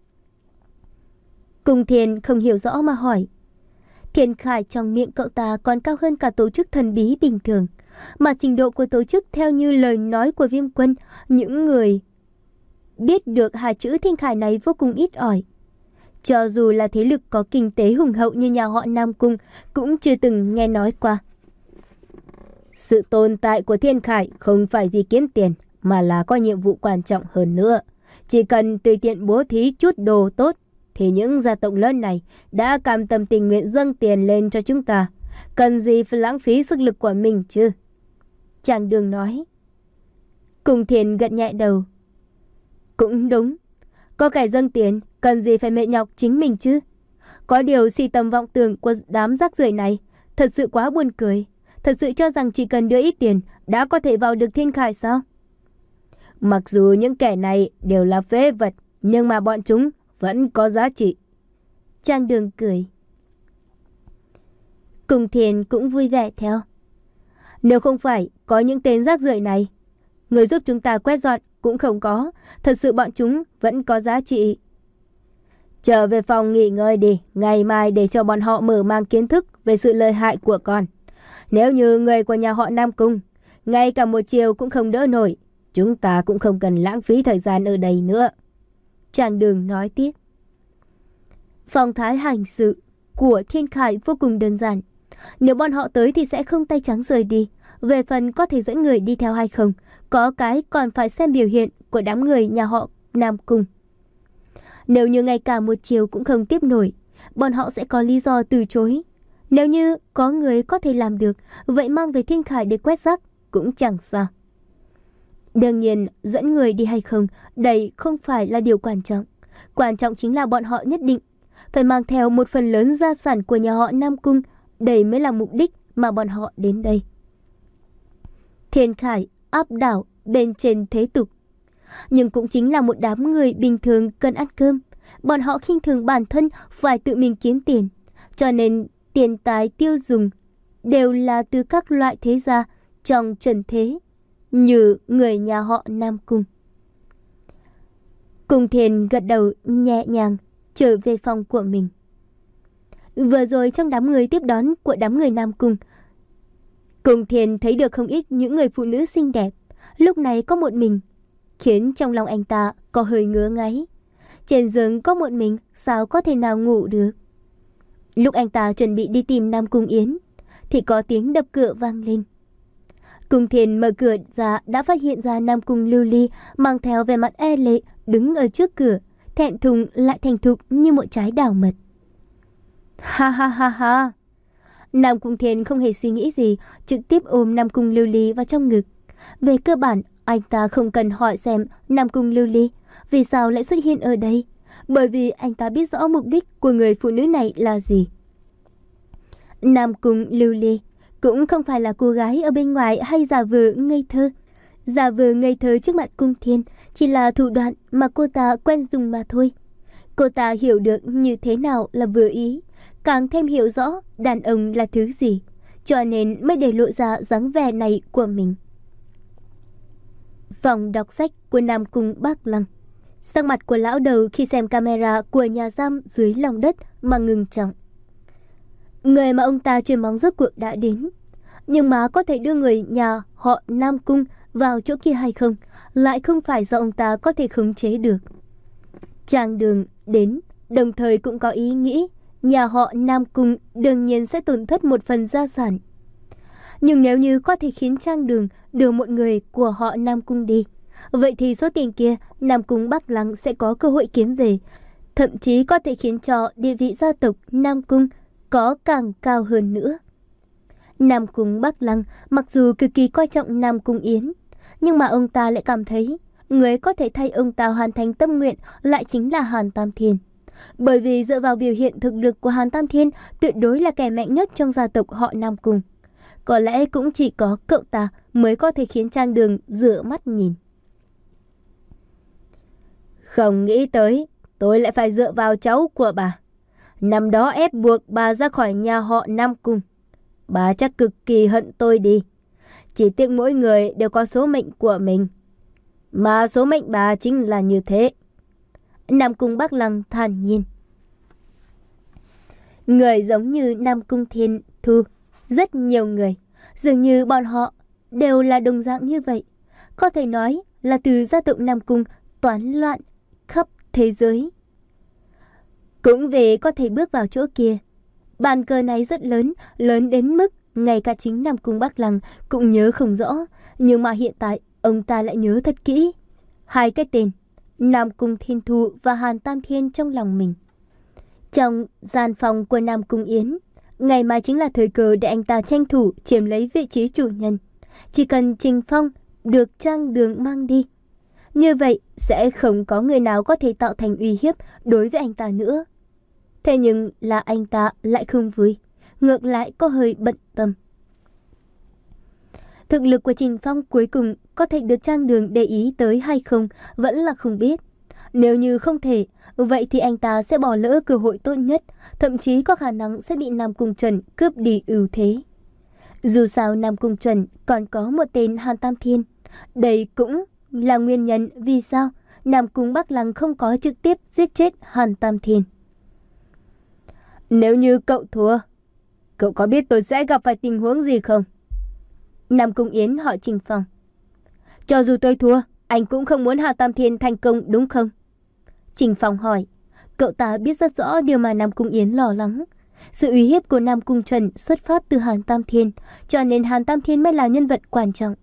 Cung Thiên không hiểu rõ mà hỏi. Thiên Khải trong miệng cậu ta còn cao hơn cả tổ chức thần bí bình thường. Mà trình độ của tổ chức theo như lời nói của Viêm Quân, những người biết được hai chữ Thiên Khải này vô cùng ít ỏi. Cho dù là thế lực có kinh tế hùng hậu như nhà họ Nam Cung, cũng chưa từng nghe nói qua. Sự tồn tại của Thiên Khải không phải vì kiếm tiền, mà là có nhiệm vụ quan trọng hơn nữa. Chỉ cần tùy tiện bố thí chút đồ tốt, thì những gia tộc lớn này đã cam tâm tình nguyện dâng tiền lên cho chúng ta. Cần gì phải lãng phí sức lực của mình chứ? Trang Đường nói. Cung Thiên gật nhẹ đầu. Cũng đúng. Có kẻ dâng tiền, cần gì phải mệt nhọc chính mình chứ? Có điều si tầm vọng tưởng của đám rác rưởi này thật sự quá buồn cười. Thật sự cho rằng chỉ cần đưa ít tiền đã có thể vào được Thiên Khải sao? Mặc dù những kẻ này đều là phế vật, nhưng mà bọn chúng vẫn có giá trị. Trang Đường cười. Cung Thiên cũng vui vẻ theo. Nếu không phải có những tên rác rưởi này, người giúp chúng ta quét dọn cũng không có. Thật sự bọn chúng vẫn có giá trị. Trở về phòng nghỉ ngơi đi. Ngày mai để cho bọn họ mở mang kiến thức về sự lợi hại của con. Nếu như người của nhà họ Nam Cung ngay cả một chiều cũng không đỡ nổi, chúng ta cũng không cần lãng phí thời gian ở đây nữa. Trang Đường nói tiếp. Phong thái hành sự của Thiên Khải vô cùng đơn giản. Nếu bọn họ tới thì sẽ không tay trắng rời đi. Về phần có thể dẫn người đi theo hay không, có cái còn phải xem biểu hiện của đám người nhà họ Nam Cung. Nếu như ngay cả một chiều cũng không tiếp nổi, bọn họ sẽ có lý do từ chối. Nếu như có người có thể làm được, vậy mang về Thiên Khải để quét rác cũng chẳng sao. Đương nhiên, dẫn người đi hay không, đây không phải là điều quan trọng. Quan trọng chính là bọn họ nhất định phải mang theo một phần lớn gia sản của nhà họ Nam Cung. Đây mới là mục đích mà bọn họ đến đây. Thiên Khải áp đảo bên trên thế tục, nhưng cũng chính là một đám người bình thường cần ăn cơm. Bọn họ khinh thường bản thân phải tự mình kiếm tiền, cho nên tiền tài tiêu dùng đều là từ các loại thế gia trong trần thế, như người nhà họ Nam Cung. Cung Thiên gật đầu nhẹ nhàng trở về phòng của mình. Vừa rồi trong đám người tiếp đón của đám người Nam Cung, Cung Thiên thấy được không ít những người phụ nữ xinh đẹp. Lúc này có một mình, khiến trong lòng anh ta có hơi ngứa ngáy. Trên giường có một mình, sao có thể nào ngủ được? Lúc anh ta chuẩn bị đi tìm Nam Cung Yến, thì có tiếng đập cửa vang lên. Cung Thiên mở cửa ra đã phát hiện ra Nam Cung Lưu Ly mang theo vẻ mặt e lệ đứng ở trước cửa, thẹn thùng lại thành thục như một trái đào mật. Ha ha ha ha! Nam Cung Thiên không hề suy nghĩ gì, trực tiếp ôm Nam Cung Lưu Ly vào trong ngực. Về cơ bản, anh ta không cần hỏi xem Nam Cung Lưu Ly vì sao lại xuất hiện ở đây, bởi vì anh ta biết rõ mục đích của người phụ nữ này là gì. Nam Cung Lưu Ly cũng không phải là cô gái ở bên ngoài hay giả vờ ngây thơ. Giả vờ ngây thơ trước mặt Cung Thiên chỉ là thủ đoạn mà cô ta quen dùng mà thôi. Cô ta hiểu được như thế nào là vừa ý, càng thêm hiểu rõ đàn ông là thứ gì, cho nên mới để lộ ra dáng vẻ này của mình. Phòng đọc sách của Nam Cung Bắc Lăng. Sắc mặt của lão đầu khi xem camera của nhà giam dưới lòng đất mà ngừng trọng. Người mà ông ta chuyên mong rốt cuộc đã đến. Nhưng mà có thể đưa người nhà họ Nam Cung vào chỗ kia hay không, lại không phải do ông ta có thể khống chế được. Trang Đường đến, đồng thời cũng có ý nghĩ nhà họ Nam Cung đương nhiên sẽ tổn thất một phần gia sản. Nhưng nếu như có thể khiến Trang Đường đưa một người của họ Nam Cung đi, vậy thì số tiền kia Nam Cung Bắc Lăng sẽ có cơ hội kiếm về, thậm chí có thể khiến cho địa vị gia tộc Nam Cung có càng cao hơn nữa. Nam Cung Bắc Lăng mặc dù cực kỳ coi trọng Nam Cung Yến, nhưng mà ông ta lại cảm thấy người có thể thay ông ta hoàn thành tâm nguyện lại chính là Hàn Tam Thiên. Bởi vì dựa vào biểu hiện thực lực của Hàn Tam Thiên tuyệt đối là kẻ mạnh nhất trong gia tộc họ Nam Cung. Có lẽ cũng chỉ có cậu ta mới có thể khiến Trang Đường rửa mắt nhìn. Không nghĩ tới, tôi lại phải dựa vào cháu của bà. Năm đó ép buộc bà ra khỏi nhà họ Nam Cung. Bà chắc cực kỳ hận tôi đi. Chỉ tiếc mỗi người đều có số mệnh của mình. Mà số mệnh bà chính là như thế. Nam Cung Bắc Lăng thản nhiên. Người giống như Nam Cung Thiên Thu, rất nhiều người, dường như bọn họ đều là đồng dạng như vậy. Có thể nói là từ gia tộc Nam Cung toán loạn khắp thế giới. Cũng vì có thể bước vào chỗ kia. Bàn cờ này rất lớn, lớn đến mức ngay cả chính Nam Cung Bắc Lăng cũng nhớ không rõ. Nhưng mà hiện tại ông ta lại nhớ thật kỹ hai cái tên Nam Cung Thiên Thu và Hàn Tam Thiên trong lòng mình. Trong gian phòng của Nam Cung Yến, ngày mai chính là thời cơ để anh ta tranh thủ chiếm lấy vị trí chủ nhân. Chỉ cần Trình Phong được Trang Đường mang đi, như vậy sẽ không có người nào có thể tạo thành uy hiếp đối với anh ta nữa. Thế nhưng là anh ta lại không vui, ngược lại có hơi bận tâm. Thực lực của Trình Phong cuối cùng có thể được Trang Đường để ý tới hay không vẫn là không biết. Nếu như không thể, vậy thì anh ta sẽ bỏ lỡ cơ hội tốt nhất, thậm chí có khả năng sẽ bị Nam Cung Chuẩn cướp đi ưu thế. Dù sao Nam Cung Chuẩn còn có một tên Hàn Tam Thiên. Đây cũng là nguyên nhân vì sao Nam Cung Bắc Lăng không có trực tiếp giết chết Hàn Tam Thiên. Nếu như cậu thua, cậu có biết tôi sẽ gặp phải tình huống gì không? Nam Cung Yến hỏi Trình Phong. Cho dù tôi thua, anh cũng không muốn Hàn Tam Thiên thành công đúng không? Trình Phong hỏi. Cậu ta biết rất rõ điều mà Nam Cung Yến lo lắng. Sự uy hiếp của Nam Cung Chuẩn xuất phát từ Hàn Tam Thiên, cho nên Hàn Tam Thiên mới là nhân vật quan trọng.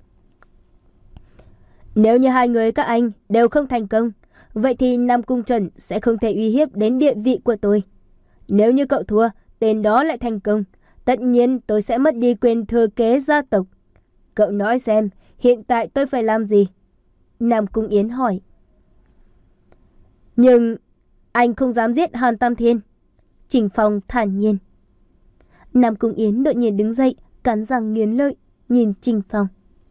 Nếu như hai người các anh đều không thành công, vậy thì Nam Cung Chuẩn sẽ không thể uy hiếp đến địa vị của tôi. Nếu như cậu thua, tên đó lại thành công, tất nhiên tôi sẽ mất đi quyền thừa kế gia tộc. Cậu nói xem, hiện tại tôi phải làm gì? Nam Cung Yến hỏi. Nhưng anh không dám giết Hàn Tam Thiên. Trình Phong thản nhiên. Nam Cung Yến đột nhiên đứng dậy, cắn răng nghiến lợi, nhìn Trình Phong.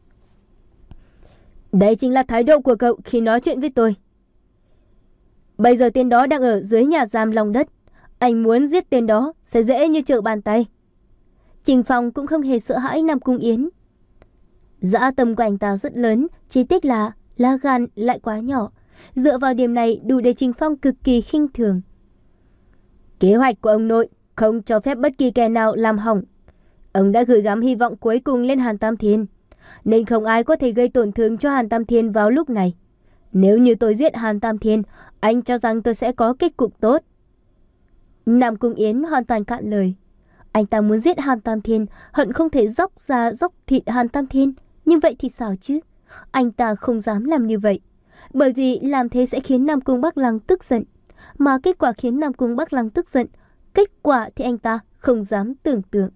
Đây chính là thái độ của cậu khi nói chuyện với tôi. Bây giờ tên đó đang ở dưới nhà giam lòng đất. Anh muốn giết tên đó sẽ dễ như trở bàn tay. Trình Phong cũng không hề sợ hãi Nam Cung Yến. Dã tâm của anh ta rất lớn, chỉ tiếc là lá gan lại quá nhỏ. Dựa vào điểm này đủ để Trình Phong cực kỳ khinh thường. Kế hoạch của ông nội không cho phép bất kỳ kẻ nào làm hỏng. Ông đã gửi gắm hy vọng cuối cùng lên Hàn Tam Thiên, nên không ai có thể gây tổn thương cho Hàn Tam Thiên vào lúc này. Nếu như tôi giết Hàn Tam Thiên, anh cho rằng tôi sẽ có kết cục tốt. Nam Cung Yến hoàn toàn cạn lời. Anh ta muốn giết Hàn Tam Thiên, hận không thể dốc ra dốc thịt Hàn Tam Thiên. Nhưng vậy thì sao chứ? Anh ta không dám làm như vậy, bởi vì làm thế sẽ khiến Nam Cung Bắc Lăng tức giận. Mà kết quả khiến Nam Cung Bắc Lăng tức giận, kết quả thì anh ta không dám tưởng tượng.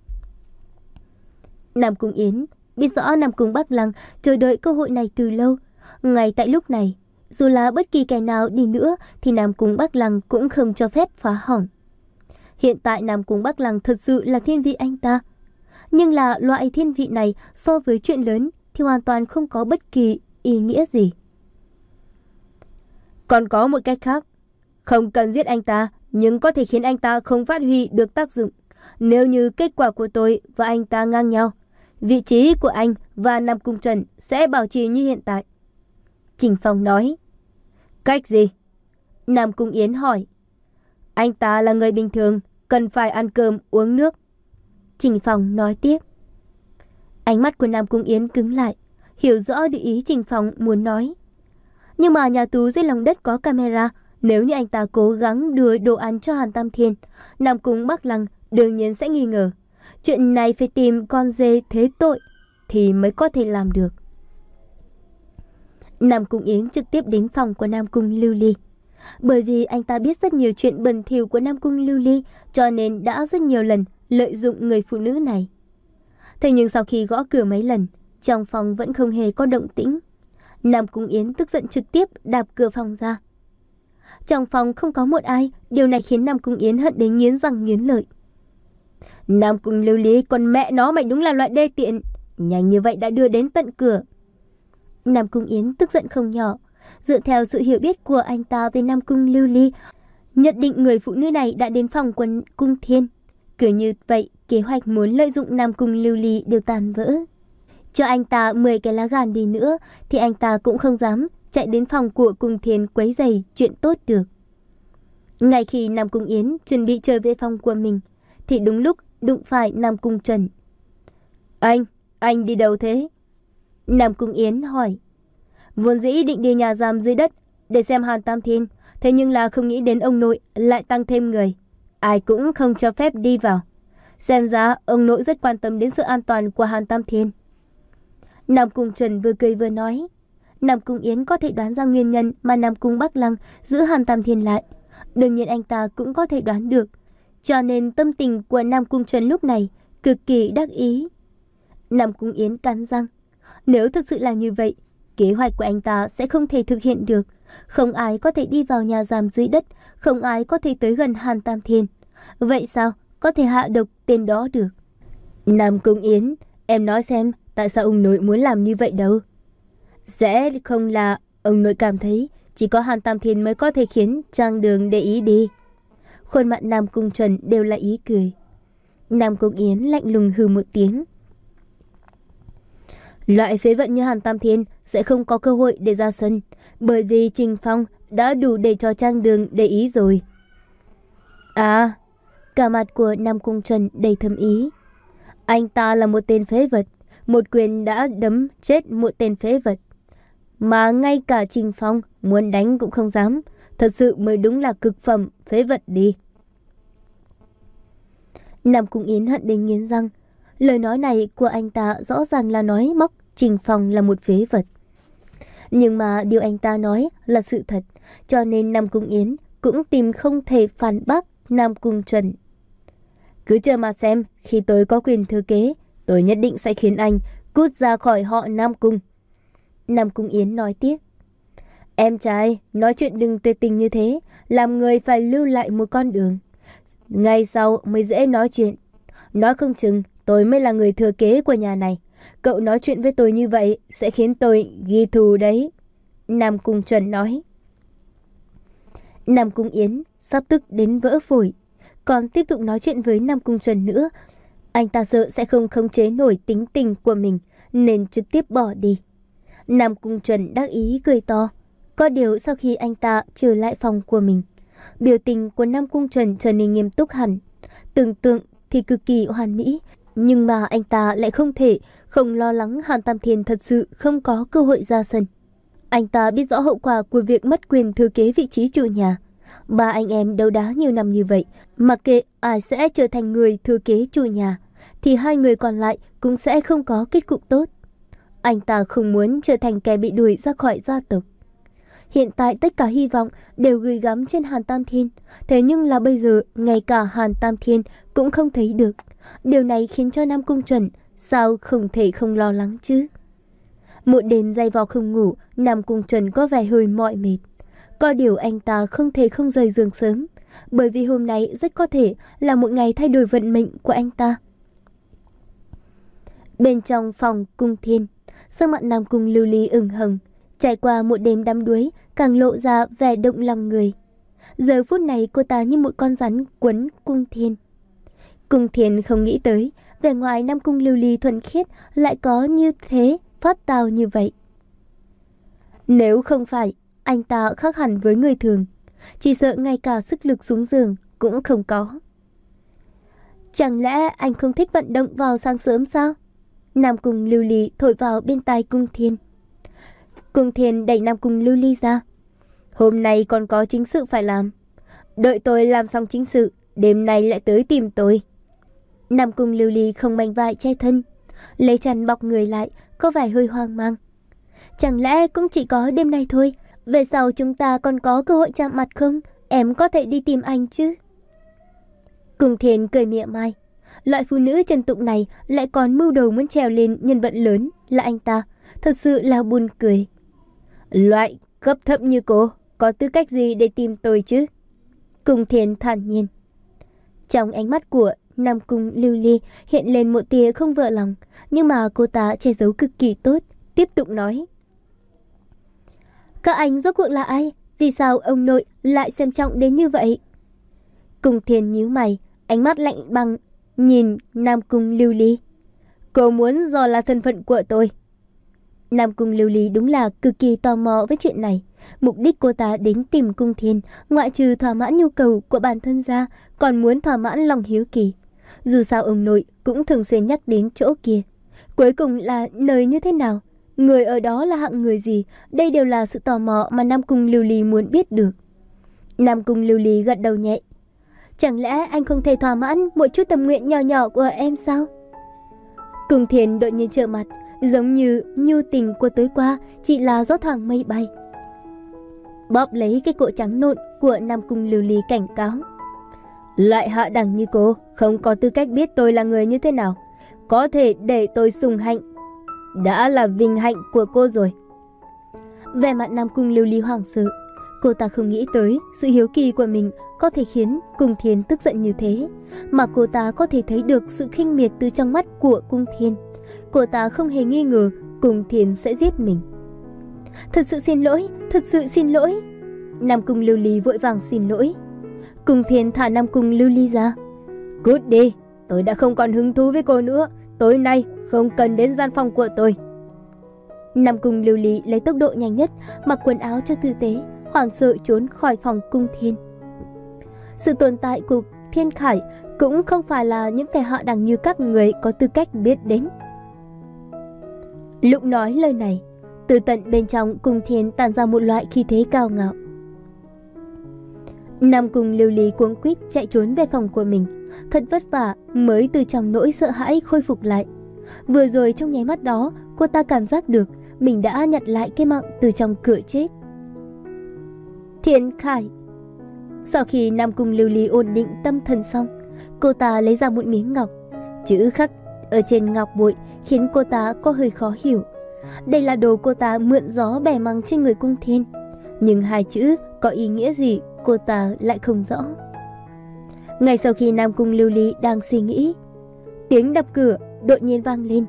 Nam Cung Yến biết rõ Nam Cung Bắc Lăng chờ đợi cơ hội này từ lâu. Ngay tại lúc này, dù là bất kỳ kẻ nào đi nữa thì Nam Cung Bắc Lăng cũng không cho phép phá hỏng. Hiện tại Nam Cung Bắc Lăng thật sự là thiên vị anh ta. Nhưng là loại thiên vị này so với chuyện lớn thì hoàn toàn không có bất kỳ ý nghĩa gì. Còn có một cách khác. Không cần giết anh ta, nhưng có thể khiến anh ta không phát huy được tác dụng. Nếu như kết quả của tôi và anh ta ngang nhau, vị trí của anh và Nam Cung Trần sẽ bảo trì như hiện tại. Trình Phong nói. Cách gì? Nam Cung Yến hỏi. Anh ta là người bình thường, cần phải ăn cơm uống nước. Trình Phong nói tiếp. Ánh mắt của Nam Cung Yến cứng lại, hiểu rõ được ý Trình Phong muốn nói. Nhưng mà nhà tù dưới lòng đất có camera, nếu như anh ta cố gắng đưa đồ ăn cho Hàn Tam Thiên, Nam Cung Bắc Lăng đương nhiên sẽ nghi ngờ. Chuyện này phải tìm con dê thế tội thì mới có thể làm được. Nam Cung Yến trực tiếp đến phòng của Nam Cung Lưu Ly. Bởi vì anh ta biết rất nhiều chuyện bẩn thỉu của Nam Cung Lưu Ly, cho nên đã rất nhiều lần lợi dụng người phụ nữ này. Thế nhưng sau khi gõ cửa mấy lần, trong phòng vẫn không hề có động tĩnh. Nam Cung Yến tức giận trực tiếp đạp cửa phòng ra. Trong phòng không có một ai, điều này khiến Nam Cung Yến hận đến nghiến răng nghiến lợi. Nam Cung Lưu Ly, con mẹ nó, mày đúng là loại đê tiện, nhanh như vậy đã đưa đến tận cửa. Nam Cung Yến tức giận không nhỏ. Dựa theo sự hiểu biết của anh ta về Nam Cung Lưu Ly, nhận định người phụ nữ này đã đến phòng của Cung Thiên. Cứ như vậy, kế hoạch muốn lợi dụng Nam Cung Lưu Ly đều tàn vỡ. Cho anh ta mười cái lá gan đi nữa thì anh ta cũng không dám chạy đến phòng của Cung Thiên quấy rầy chuyện tốt được. Ngay khi Nam Cung Yến chuẩn bị trở về phòng của mình thì đúng lúc đụng phải Nam Cung Trần. Anh, anh đi đâu thế? Nam Cung Yến hỏi. Vốn dĩ định đi nhà giam dưới đất để xem Hàn Tam Thiên, thế nhưng là không nghĩ đến ông nội lại tăng thêm người, ai cũng không cho phép đi vào. Xem ra ông nội rất quan tâm đến sự an toàn của Hàn Tam Thiên. Nam Cung Trần vừa cười vừa nói. Nam Cung Yến có thể đoán ra nguyên nhân mà Nam Cung Bắc Lăng giữ Hàn Tam Thiên lại. Đương nhiên anh ta cũng có thể đoán được. Cho nên tâm tình của Nam Cung Trần lúc này cực kỳ đắc ý. Nam Cung Yến cắn răng. Nếu thật sự là như vậy, kế hoạch của anh ta sẽ không thể thực hiện được. Không ai có thể đi vào nhà giam dưới đất, không ai có thể tới gần Hàn Tam Thiên. Vậy sao có thể hạ độc tên đó được? Nam Cung Yến, em nói xem tại sao ông nội muốn làm như vậy đâu? Sẽ không là ông nội cảm thấy chỉ có Hàn Tam Thiên mới có thể khiến Trang Đường để ý đi. Khuôn mặt Nam Cung Trần đều là ý cười. Nam Cung Yến lạnh lùng hừ một tiếng. Loại phế vận như Hàn Tam Thiên sẽ không có cơ hội để ra sân, bởi vì Trình Phong đã đủ để cho Trang Đường để ý rồi. À, cả mặt của Nam Cung Trần đầy thâm ý. Anh ta là một tên phế vật, một quyền đã đấm chết một tên phế vật. Mà ngay cả Trình Phong muốn đánh cũng không dám, thật sự mới đúng là cực phẩm phế vật đi. Nam Cung Yến hận đến nghiến răng. Lời nói này của anh ta rõ ràng là nói móc Trình Phong là một phế vật. Nhưng mà điều anh ta nói là sự thật, cho nên Nam Cung Yến cũng tìm không thể phản bác Nam Cung Trần. Cứ chờ mà xem, khi tôi có quyền thừa kế, tôi nhất định sẽ khiến anh cút ra khỏi họ Nam Cung. Nam Cung Yến nói tiếp. Em trai, nói chuyện đừng tuyệt tình như thế, làm người phải lưu lại một con đường. Ngay sau mới dễ nói chuyện. Nói không chừng tôi mới là người thừa kế của nhà này. Cậu nói chuyện với tôi như vậy sẽ khiến tôi ghi thù đấy. Nam Cung Trần nói. Nam Cung Yến sắp tức đến vỡ phổi. Còn tiếp tục nói chuyện với Nam Cung Trần nữa, anh ta sợ sẽ không khống chế nổi tính tình của mình, nên trực tiếp bỏ đi. Nam Cung Trần đắc ý cười to. Có điều sau khi anh ta trở lại phòng của mình, biểu tình của Nam Cung Trần trở nên nghiêm túc hẳn. Tưởng tượng thì cực kỳ hoàn mỹ, nhưng mà anh ta lại không thể không lo lắng Hàn Tam Thiên thật sự không có cơ hội ra sân. Anh ta biết rõ hậu quả của việc mất quyền thừa kế vị trí chủ nhà. Ba anh em đấu đá nhiều năm như vậy, mặc kệ ai sẽ trở thành người thừa kế chủ nhà, thì hai người còn lại cũng sẽ không có kết cục tốt. Anh ta không muốn trở thành kẻ bị đuổi ra khỏi gia tộc. Hiện tại tất cả hy vọng đều gửi gắm trên Hàn Tam Thiên, thế nhưng là bây giờ ngay cả Hàn Tam Thiên cũng không thấy được. Điều này khiến cho Nam Cung Trần sao không thể không lo lắng chứ. Một đêm dày vò không ngủ, Nam Cung Trần có vẻ hơi mỏi mệt. Có điều anh ta không thể không rời giường sớm, bởi vì hôm nay rất có thể là một ngày thay đổi vận mệnh của anh ta. Bên trong phòng Cung Thiên, sắc mặt Nam Cung Lưu Ly ửng hồng, trải qua một đêm đắm đuối càng lộ ra vẻ động lòng người. Giờ phút này cô ta như một con rắn quấn Cung Thiên. Cung Thiên không nghĩ tới vẻ ngoài Nam Cung Lưu Ly thuần khiết lại có như thế phát tào như vậy. Nếu không phải anh ta khác hẳn với người thường, chỉ sợ ngay cả sức lực xuống giường cũng không có. Chẳng lẽ anh không thích vận động vào sáng sớm sao? Nam Cung Lưu Ly thổi vào bên tai Cung Thiên. Cung Thiên đẩy Nam Cung Lưu Ly ra. Hôm nay còn có chính sự phải làm. Đợi tôi làm xong chính sự, đêm nay lại tới tìm tôi. Nam Cung Lưu Ly không mảnh vải che thân, lấy chăn bọc người lại, có vẻ hơi hoang mang. Chẳng lẽ cũng chỉ có đêm nay thôi? Về sau chúng ta còn có cơ hội chạm mặt không? Em có thể đi tìm anh chứ? Cung Thiên cười mỉa mai. Loại phụ nữ trần tục này lại còn mưu đầu muốn trèo lên nhân vật lớn là anh ta. Thật sự là buồn cười. Loại cấp thấp như cô có tư cách gì để tìm tôi chứ? Cung Thiên thản nhiên. Trong ánh mắt của Nam Cung Lưu Ly hiện lên một tia không vợ lòng, nhưng mà cô ta che giấu cực kỳ tốt, tiếp tục nói. Các anh rốt cuộc là ai? Vì sao ông nội lại xem trọng đến như vậy? Cung Thiên nhíu mày, ánh mắt lạnh băng nhìn Nam Cung Lưu Ly. Cô muốn dò la thân phận của tôi. Nam Cung Lưu Ly đúng là cực kỳ tò mò với chuyện này. Mục đích cô ta đến tìm Cung Thiên, ngoại trừ thỏa mãn nhu cầu của bản thân ra, còn muốn thỏa mãn lòng hiếu kỳ. Dù sao ông nội cũng thường xuyên nhắc đến chỗ kia. Cuối cùng là nơi như thế nào? Người ở đó là hạng người gì? Đây đều là sự tò mò mà Nam Cung Lưu Ly muốn biết được. Nam Cung Lưu Ly gật đầu nhẹ. Chẳng lẽ anh không thể thỏa mãn một chút tâm nguyện nhỏ nhỏ của em sao? Cung Thiên đột nhiên trợn mặt, giống như nhu tình của tối qua chỉ là gió thoảng mây bay. Bóp lấy cái cổ trắng nộn của Nam Cung Lưu Ly cảnh cáo. Lại hạ đẳng như cô, không có tư cách biết tôi là người như thế nào. Có thể để tôi sùng hạnh, đã là vinh hạnh của cô rồi. Vẻ mặt Nam Cung Lưu Ly hoảng sợ. Cô ta không nghĩ tới sự hiếu kỳ của mình có thể khiến Cung Thiên tức giận như thế, mà cô ta có thể thấy được sự khinh miệt từ trong mắt của Cung Thiên. Cô ta không hề nghi ngờ Cung Thiên sẽ giết mình. Thật sự xin lỗi, thật sự xin lỗi. Nam Cung Lưu Ly vội vàng xin lỗi. Cung Thiên thả Nam Cung Lưu Ly ra. Cút đi, tôi đã không còn hứng thú với cô nữa. Tối nay không cần đến gian phòng của tôi. Nam Cung Lưu Ly lấy tốc độ nhanh nhất, mặc quần áo cho tư tế, hoảng sợ trốn khỏi phòng Cung Thiên. Sự tồn tại của Thiên Khải cũng không phải là những kẻ hạ đẳng như các người có tư cách biết đến. Lúc nói lời này, từ tận bên trong Cung Thiên tản ra một loại khí thế cao ngạo. Nam Cung Lưu Ly cuống quýt chạy trốn về phòng của mình, thật vất vả mới từ trong nỗi sợ hãi khôi phục lại. Vừa rồi trong nháy mắt đó, cô ta cảm giác được mình đã nhặt lại cái mạng từ trong cửa chết. Thiên Khải. Sau khi Nam Cung Lưu Ly ổn định tâm thần xong, cô ta lấy ra một miếng ngọc. Chữ khắc ở trên ngọc bội khiến cô ta có hơi khó hiểu. Đây là đồ cô ta mượn gió bẻ măng trên người Cung Thiên, nhưng hai chữ có ý nghĩa gì cô ta lại không rõ. Ngay sau khi Nam Cung Lưu Ly đang suy nghĩ, tiếng đập cửa đột nhiên vang lên.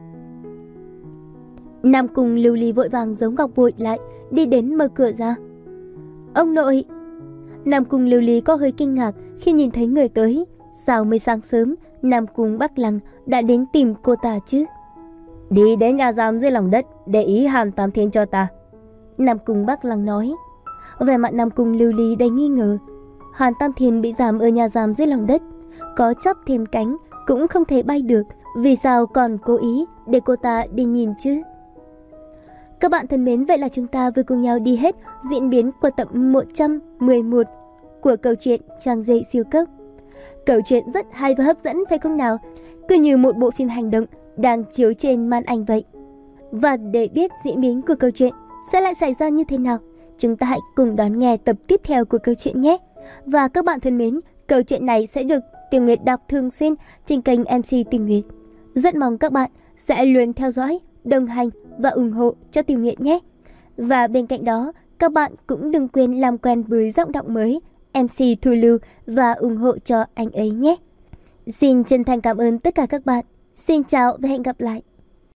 Nam Cung Lưu Ly vội vàng giấu ngọc bội lại, đi đến mở cửa ra. Ông nội! Nam Cung Lưu Ly có hơi kinh ngạc khi nhìn thấy người tới. Sao mới sáng sớm Nam Cung Bắc Lăng đã đến tìm cô ta chứ? Đi đến nhà giam dưới lòng đất, để ý Hàn Tam Thiên cho ta. Nam Cung Bắc Lăng nói. Về mặt Nam Cung Lưu Ly đầy nghi ngờ. Hàn Tam Thiên bị giam ở nhà giam dưới lòng đất, có chóp thêm cánh cũng không thể bay được, vì sao còn cố ý để cô ta đi nhìn chứ? Các bạn thân mến, vậy là chúng ta vừa cùng nhau đi hết diễn biến của tập một trăm mười một của câu chuyện Trang Dây Siêu Cấp. Câu chuyện rất hay và hấp dẫn phải không nào? Cứ như một bộ phim hành động đang chiếu trên màn ảnh vậy. Và để biết diễn biến của câu chuyện sẽ lại xảy ra như thế nào, chúng ta hãy cùng đón nghe tập tiếp theo của câu chuyện nhé. Và các bạn thân mến, câu chuyện này sẽ được Tiểu Nguyệt đọc thường xuyên trên kênh em xê Tiểu Nguyệt. Rất mong các bạn sẽ luôn theo dõi, đồng hành và ủng hộ cho Tiểu Nguyệt nhé. Và bên cạnh đó, các bạn cũng đừng quên làm quen với giọng đọc mới em xê Thu Lưu và ủng hộ cho anh ấy nhé. Xin chân thành cảm ơn tất cả các bạn. Xin chào và hẹn gặp lại.